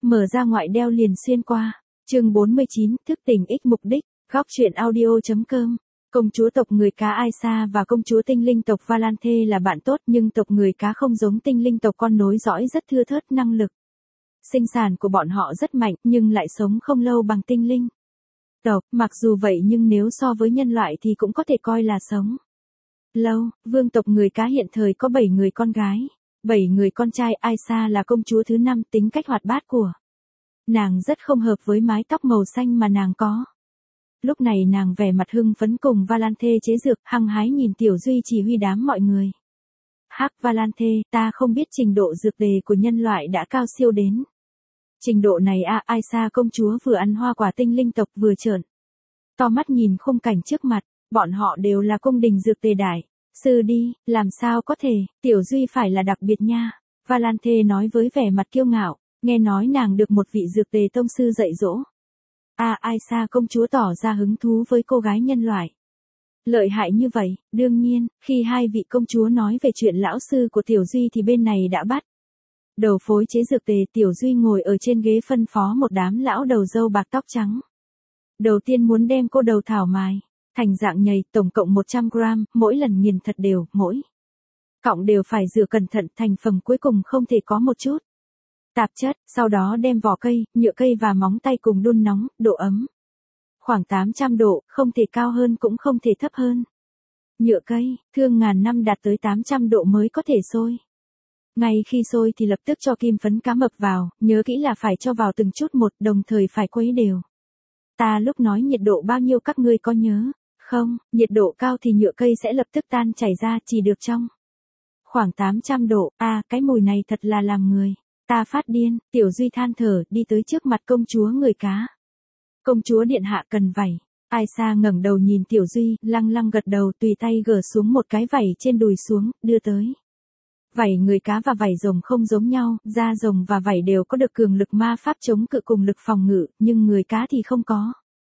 mở ra ngoại đeo liền xuyên qua. Chương 49, thức tỉnh ích mục đích. Góc truyện audio.com. Công chúa tộc người cá Aisa và công chúa tinh linh tộc Valanthe là bạn tốt, nhưng tộc người cá không giống tinh linh tộc con nối dõi rất thưa thớt năng lực. Sinh sản của bọn họ rất mạnh nhưng lại sống không lâu bằng tinh linh tộc, mặc dù vậy nhưng nếu so với nhân loại thì cũng có thể coi là sống lâu. Vương tộc người cá hiện thời có 7 người con gái, 7 người con trai. Aisa là công chúa thứ 5, tính cách hoạt bát của nàng rất không hợp với mái tóc màu xanh mà nàng có. Lúc này nàng vẻ mặt hưng phấn cùng Valanthe chế dược, hăng hái nhìn Tiểu Duy chỉ huy đám mọi người. Hắc Valanthe, ta không biết trình độ dược tề của nhân loại đã cao siêu đến trình độ này à? Aisa công chúa vừa ăn hoa quả tinh linh tộc vừa trợn to mắt nhìn khung cảnh trước mặt, bọn họ đều là cung đình dược tề đại sư đi, làm sao có thể, Tiểu Duy phải là đặc biệt nha. Valanthe nói với vẻ mặt kiêu ngạo, nghe nói nàng được một vị dược tề tông sư dạy dỗ. Aisa công chúa tỏ ra hứng thú với cô gái nhân loại lợi hại như vậy. Đương nhiên, khi hai vị công chúa nói về chuyện lão sư của Tiểu Duy thì bên này đã bắt đầu phối chế dược tề. Tiểu Duy ngồi ở trên ghế phân phó một đám lão đầu râu bạc tóc trắng. Đầu tiên muốn đem cô đầu thảo mài thành dạng nhầy, tổng cộng 100 gram, mỗi lần nghiền thật đều, mỗi cọng đều phải rửa cẩn thận, thành phẩm cuối cùng không thể có một chút tạp chất. Sau đó đem vỏ cây, nhựa cây và móng tay cùng đun nóng, độ ấm khoảng 800 độ, không thể cao hơn cũng không thể thấp hơn. Nhựa cây, thương ngàn năm đạt tới 800 độ mới có thể sôi. Ngay khi sôi thì lập tức cho kim phấn cá mập vào, nhớ kỹ là phải cho vào từng chút một, đồng thời phải khuấy đều. Ta lúc nói nhiệt độ bao nhiêu các ngươi có nhớ không? Nhiệt độ cao thì nhựa cây sẽ lập tức tan chảy ra, chỉ được trong khoảng 800 độ. Cái mùi này thật là làm người ta phát điên. Tiểu Duy than thở, đi tới trước mặt công chúa người cá. Công chúa điện hạ cần vảy. Aisa ngẩng đầu nhìn Tiểu Duy, lăng lăng gật đầu, tùy tay gỡ xuống một cái vảy trên đùi xuống, đưa tới. Vảy người cá và vảy rồng không giống nhau, da rồng và vảy đều có được cường lực ma pháp chống cự cùng lực phòng ngự, nhưng người cá thì không có.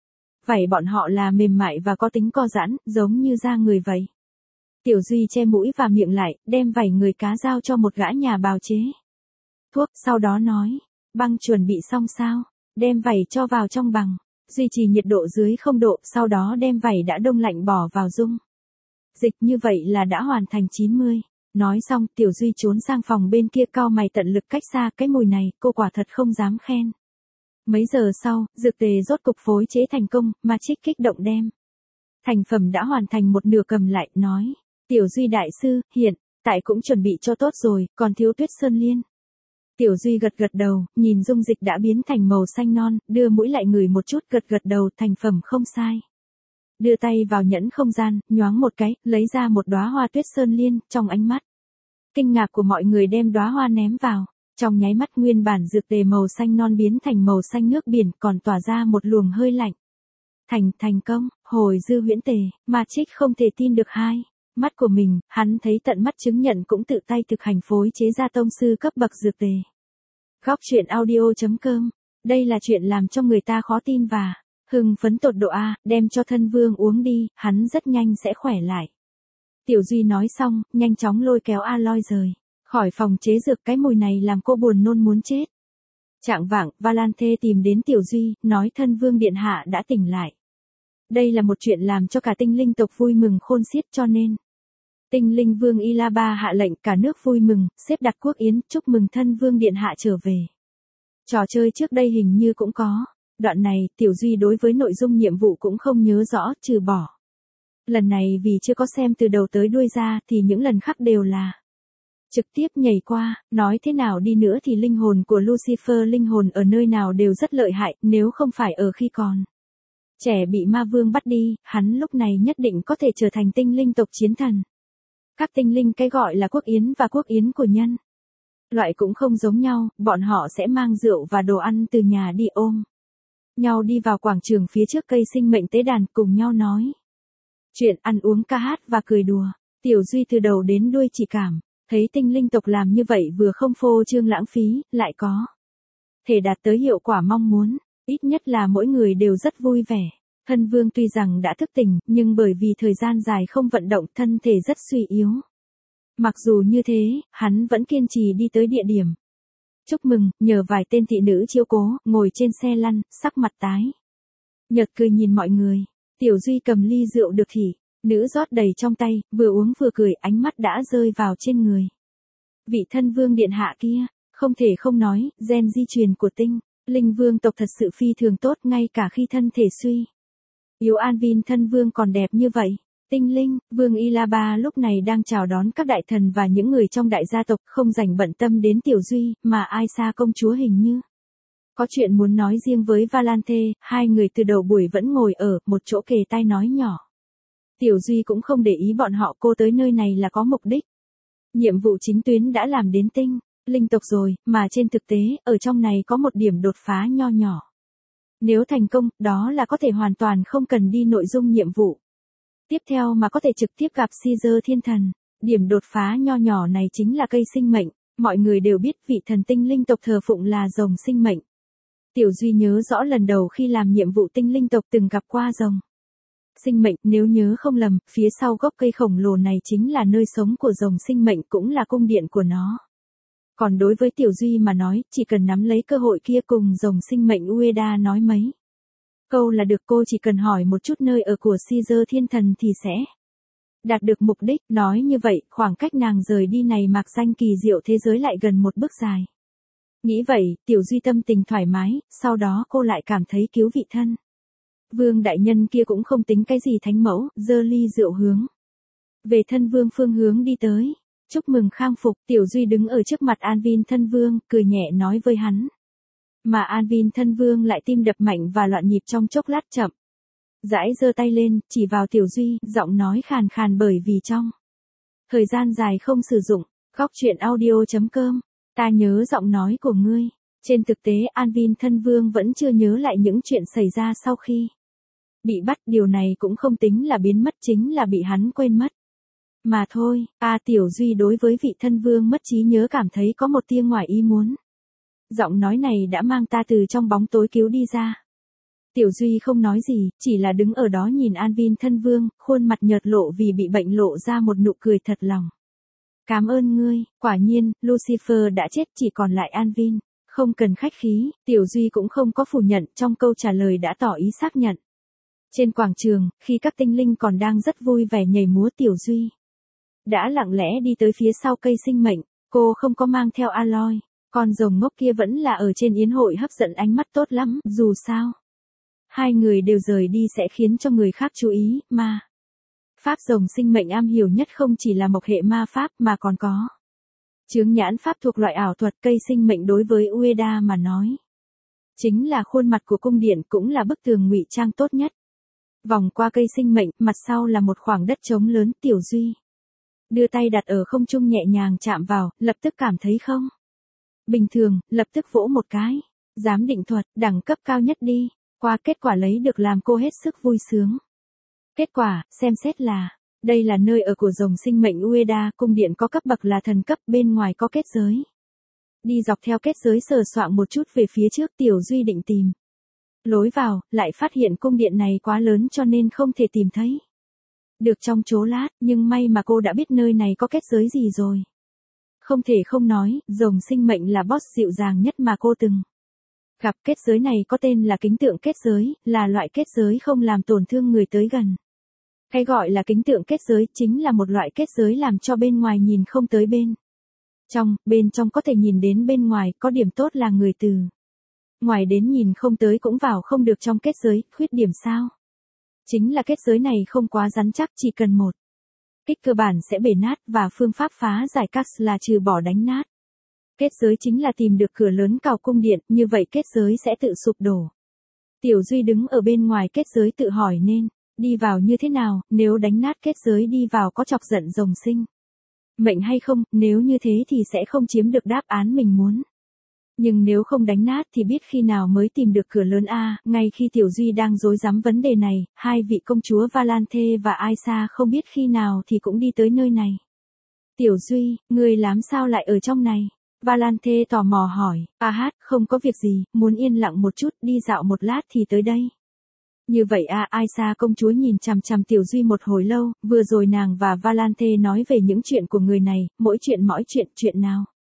Vảy bọn họ là mềm mại và có tính co giãn, giống như da người vậy. Tiểu Duy che mũi và miệng lại, đem vảy người cá giao cho một gã nhà bào chế thuốc, sau đó nói, băng chuẩn bị xong sao? Đem vảy cho vào trong bằng, duy trì nhiệt độ dưới 0 độ, sau đó đem vảy đã đông lạnh bỏ vào dung dịch, như vậy là đã hoàn thành 90. Nói xong, Tiểu Duy trốn sang phòng bên kia, cau mày tận lực cách xa. Cái mùi này, cô quả thật không dám khen. Mấy giờ sau, dược tề rốt cục phối chế thành công, Magic kích động đem thành phẩm đã hoàn thành một nửa cầm lại, nói, Tiểu Duy đại sư, hiện tại cũng chuẩn bị cho tốt rồi, còn thiếu Tuyết Sơn Liên. Tiểu Duy gật gật đầu, nhìn dung dịch đã biến thành màu xanh non, đưa mũi lại ngửi một chút, gật gật đầu, thành phẩm không sai. Đưa tay vào nhẫn không gian, nhoáng một cái, lấy ra một đóa hoa Tuyết Sơn Liên. Trong ánh mắt kinh ngạc của mọi người đem đóa hoa ném vào. Trong nháy mắt, nguyên bản dược tề màu xanh non biến thành màu xanh nước biển, còn tỏa ra một luồng hơi lạnh. Thành công, hồi dư huyễn tề. Magic không thể tin được hai mắt của mình, hắn thấy tận mắt chứng nhận cũng tự tay thực hành phối chế ra tông sư cấp bậc dược tề. Góc truyện audio.com. Đây là chuyện làm cho người ta khó tin và hưng phấn tột độ. Đem cho thân vương uống đi, hắn rất nhanh sẽ khỏe lại. Tiểu Duy nói xong, nhanh chóng lôi kéo Aloy rời khỏi phòng chế dược. Cái mùi này làm cô buồn nôn muốn chết. Chạng vạng, Valanthe tìm đến Tiểu Duy, nói thân vương điện hạ đã tỉnh lại. Đây là một chuyện làm cho cả tinh linh tộc vui mừng khôn xiết, cho nên tinh linh vương Ilaba hạ lệnh cả nước vui mừng, xếp đặt quốc yến, chúc mừng thân vương điện hạ trở về. Trò chơi trước đây hình như cũng có. Đoạn này, Tiểu Duy đối với nội dung nhiệm vụ cũng không nhớ rõ, trừ bỏ lần này vì chưa có xem từ đầu tới đuôi ra, thì những lần khác đều là trực tiếp nhảy qua. Nói thế nào đi nữa thì linh hồn của Lucifer, linh hồn ở nơi nào đều rất lợi hại, nếu không phải ở khi còn trẻ bị ma vương bắt đi, hắn lúc này nhất định có thể trở thành tinh linh tộc chiến thần. Các tinh linh cái gọi là quốc yến và quốc yến của nhân loại cũng không giống nhau, bọn họ sẽ mang rượu và đồ ăn từ nhà đi, ôm nhau đi vào quảng trường phía trước cây sinh mệnh tế đàn, cùng nhau nói chuyện, ăn uống, ca hát và cười đùa. Tiểu Duy từ đầu đến đuôi chỉ cảm thấy tinh linh tộc làm như vậy vừa không phô trương lãng phí, lại có thể đạt tới hiệu quả mong muốn, ít nhất là mỗi người đều rất vui vẻ. Thân vương tuy rằng đã thức tỉnh, nhưng bởi vì thời gian dài không vận động, thân thể rất suy yếu. Mặc dù như thế, hắn vẫn kiên trì đi tới địa điểm Chúc mừng, nhờ vài tên thị nữ chiếu cố, ngồi trên xe lăn, sắc mặt tái nhợt cười nhìn mọi người. Tiểu Duy cầm ly rượu được thị nữ rót đầy trong tay, vừa uống vừa cười, ánh mắt đã rơi vào trên người vị thân vương điện hạ kia. Không thể không nói, gen di truyền của tinh linh vương tộc thật sự phi thường tốt, ngay cả khi thân thể suy yếu Anvin thân vương còn đẹp như vậy. Tinh linh, vương Ilaba lúc này đang chào đón các đại thần và những người trong đại gia tộc, không dành bận tâm đến Tiểu Duy, mà Aisa công chúa hình như có chuyện muốn nói riêng với Valante. Hai người từ đầu buổi vẫn ngồi ở một chỗ kề tai nói nhỏ. Tiểu Duy cũng không để ý bọn họ, cô tới nơi này là có mục đích. Nhiệm vụ chính tuyến đã làm đến tinh linh tộc rồi, mà trên thực tế, ở trong này có một điểm đột phá nho nhỏ. Nếu thành công, đó là có thể hoàn toàn không cần đi nội dung nhiệm vụ tiếp theo mà có thể trực tiếp gặp Caesar thiên thần. Điểm đột phá nho nhỏ này chính là cây sinh mệnh. Mọi người đều biết vị thần tinh linh tộc thờ phụng là rồng sinh mệnh. Tiểu Duy nhớ rõ lần đầu khi làm nhiệm vụ tinh linh tộc từng gặp qua rồng sinh mệnh, nếu nhớ không lầm, phía sau gốc cây khổng lồ này chính là nơi sống của rồng sinh mệnh, cũng là cung điện của nó. Còn đối với Tiểu Duy mà nói, chỉ cần nắm lấy cơ hội kia cùng rồng sinh mệnh Ueda nói mấy câu là được, cô chỉ cần hỏi một chút nơi ở của Caesar thiên thần thì sẽ đạt được mục đích. Nói như vậy, khoảng cách nàng rời đi này mạc danh kỳ diệu thế giới lại gần một bước dài. Nghĩ vậy, Tiểu Duy tâm tình thoải mái, sau đó cô lại cảm thấy cứu vị thân vương đại nhân kia cũng không tính cái gì thánh mẫu, giơ ly rượu hướng về thân vương phương hướng đi tới. Chúc mừng khang phục. Tiểu Duy đứng ở trước mặt Anvin thân vương, cười nhẹ nói với hắn. Mà Anvin thân vương lại tim đập mạnh và loạn nhịp trong chốc lát chậm rãi giơ tay lên, chỉ vào Tiểu Duy, giọng nói khàn khàn bởi vì trong thời gian dài không sử dụng. Góc truyện audio.com. Ta nhớ giọng nói của ngươi. Trên thực tế Anvin thân vương vẫn chưa nhớ lại những chuyện xảy ra sau khi bị bắt, điều này cũng không tính là biến mất, chính là bị hắn quên mất mà thôi. Tiểu Duy đối với vị thân vương mất trí nhớ cảm thấy có một tia ngoài ý muốn. Giọng nói này đã mang ta từ trong bóng tối cứu đi ra. Tiểu Duy không nói gì, chỉ là đứng ở đó nhìn Anvin thân vương, khuôn mặt nhợt lộ vì bị bệnh, lộ ra một nụ cười thật lòng. Cảm ơn ngươi. Quả nhiên, Lucifer đã chết, chỉ còn lại Anvin. Không cần khách khí, Tiểu Duy cũng không có phủ nhận, trong câu trả lời đã tỏ ý xác nhận. Trên quảng trường, khi các tinh linh còn đang rất vui vẻ nhảy múa, Tiểu Duy đã lặng lẽ đi tới phía sau cây sinh mệnh. Cô không có mang theo Aloy. Con rồng ngốc kia vẫn là ở trên yến hội hấp dẫn ánh mắt tốt lắm, dù sao hai người đều rời đi sẽ khiến cho người khác chú ý, mà pháp rồng sinh mệnh am hiểu nhất không chỉ là mộc hệ ma pháp mà còn có chướng nhãn pháp thuộc loại ảo thuật. Cây sinh mệnh đối với Ueda mà nói chính là khuôn mặt của cung điện, cũng là bức tường ngụy trang tốt nhất. Vòng qua cây sinh mệnh, mặt sau là một khoảng đất trống lớn. Tiểu Duy đưa tay đặt ở không trung, nhẹ nhàng chạm vào, lập tức cảm thấy không bình thường, lập tức vỗ một cái. Giám định thuật, đẳng cấp cao nhất đi. Qua kết quả lấy được làm cô hết sức vui sướng. Kết quả, xem xét là, đây là nơi ở của rồng sinh mệnh Ueda, cung điện có cấp bậc là thần cấp, bên ngoài có kết giới. Đi dọc theo kết giới sờ soạng một chút về phía trước, Tiểu Duy định tìm lối vào, lại phát hiện cung điện này quá lớn cho nên không thể tìm thấy được trong chốc lát, nhưng may mà cô đã biết nơi này có kết giới gì rồi. Không thể không nói, rồng sinh mệnh là boss dịu dàng nhất mà cô từng gặp. Kết giới này có tên là kính tượng kết giới, là loại kết giới không làm tổn thương người tới gần. Cái gọi là kính tượng kết giới chính là một loại kết giới làm cho bên ngoài nhìn không tới bên trong có thể nhìn đến bên ngoài. Có điểm tốt là người từ ngoài đến nhìn không tới cũng vào không được trong kết giới. Khuyết điểm sao? Chính là kết giới này không quá rắn chắc, chỉ cần một kích cơ bản sẽ bể nát, và phương pháp phá giải các là trừ bỏ đánh nát kết giới chính là tìm được cửa lớn cào cung điện, như vậy kết giới sẽ tự sụp đổ. Tiểu Duy đứng ở bên ngoài kết giới tự hỏi nên đi vào như thế nào, nếu đánh nát kết giới đi vào có chọc giận rồng sinh mệnh hay không, nếu như thế thì sẽ không chiếm được đáp án mình muốn. Nhưng nếu không đánh nát thì biết khi nào mới tìm được cửa lớn a. Ngay khi Tiểu Duy đang rối rắm vấn đề này, hai vị công chúa Valante và Aisa không biết khi nào thì cũng đi tới nơi này. Tiểu Duy, người làm sao lại ở trong này? Valante tò mò hỏi. Không có việc gì, muốn yên lặng một chút, đi dạo một lát thì tới đây. Như vậy Aisa công chúa nhìn chằm chằm Tiểu Duy một hồi lâu, vừa rồi nàng và Valante nói về những chuyện của người này, mỗi chuyện chuyện nào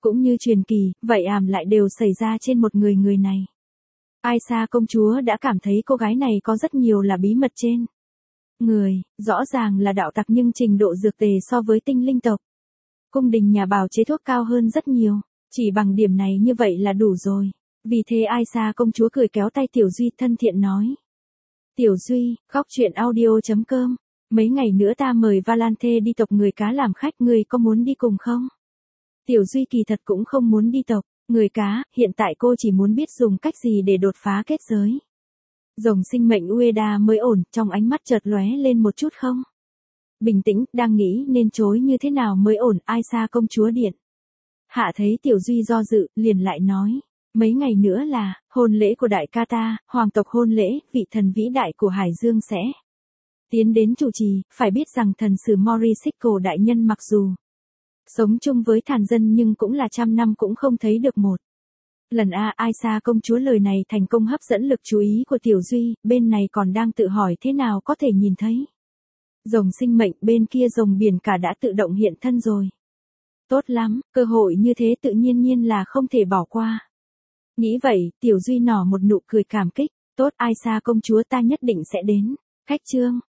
Cũng như truyền kỳ, vậy lại đều xảy ra trên một người này. Aisha công chúa đã cảm thấy cô gái này có rất nhiều là bí mật trên người, rõ ràng là đạo tặc nhưng trình độ dược tề so với tinh linh tộc. Cung đình nhà bào chế thuốc cao hơn rất nhiều, chỉ bằng điểm này như vậy là đủ rồi. Vì thế Aisha công chúa cười kéo tay Tiểu Duy thân thiện nói. Tiểu Duy, góc truyện audio.com, mấy ngày nữa ta mời Valante đi tộc người cá làm khách, người có muốn đi cùng không? Tiểu Duy kỳ thật cũng không muốn đi tộc người cá, hiện tại cô chỉ muốn biết dùng cách gì để đột phá kết giới. Rồng sinh mệnh Ueda mới ổn, trong ánh mắt chợt lóe lên một chút không bình tĩnh, đang nghĩ nên chối như thế nào mới ổn. Aisha công chúa điện hạ thấy Tiểu Duy do dự, liền lại nói, mấy ngày nữa là hôn lễ của đại ca ta, hoàng tộc hôn lễ, vị thần vĩ đại của Hải Dương sẽ tiến đến chủ trì, phải biết rằng thần sử Morisico đại nhân mặc dù sống chung với thản dân nhưng cũng là 100 năm cũng không thấy được một lần. Aisha công chúa lời này thành công hấp dẫn lực chú ý của Tiểu Duy, bên này còn đang tự hỏi thế nào có thể nhìn thấy rồng sinh mệnh, bên kia rồng biển cả đã tự động hiện thân rồi. Tốt lắm, cơ hội như thế tự nhiên là không thể bỏ qua. Nghĩ vậy, Tiểu Duy nở một nụ cười cảm kích, tốt Aisha công chúa ta nhất định sẽ đến. Khách trương,